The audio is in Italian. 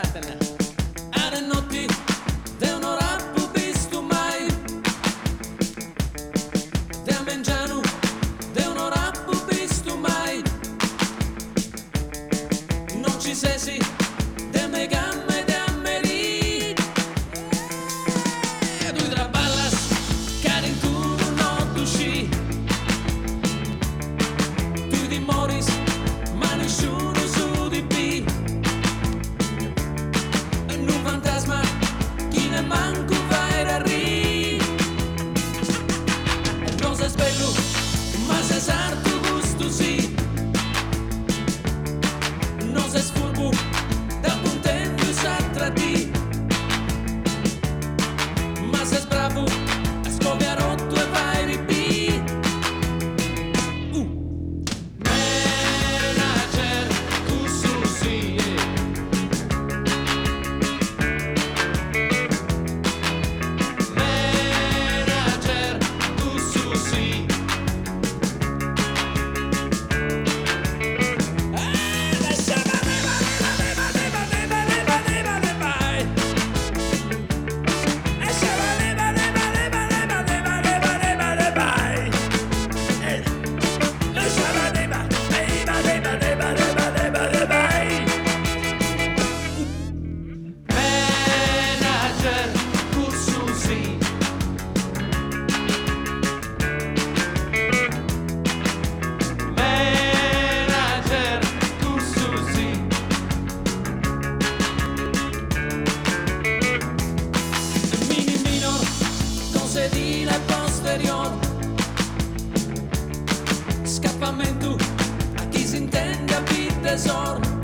Vattene. Are notti de un orapo visto mai, de mengiano de un orapo visto mai, non ci sesi de me gamme de ameri, e tu traballas care in tu non usci, tu di moris ma nessuno su di pi, in un fantasma chi ne manco vai a ri, non sei bello ma sei sarto gusto sì, non sei sfurbo da contento s'attra di, ma sei bravo a scopiare rotto e vai ripi. Manager, tu su sì, manager, tu su sì. Manager, tu su sì. Manager, tu su sì. Mini minor, con sedile posterior, scappamento a chi si intende a vita tesoro.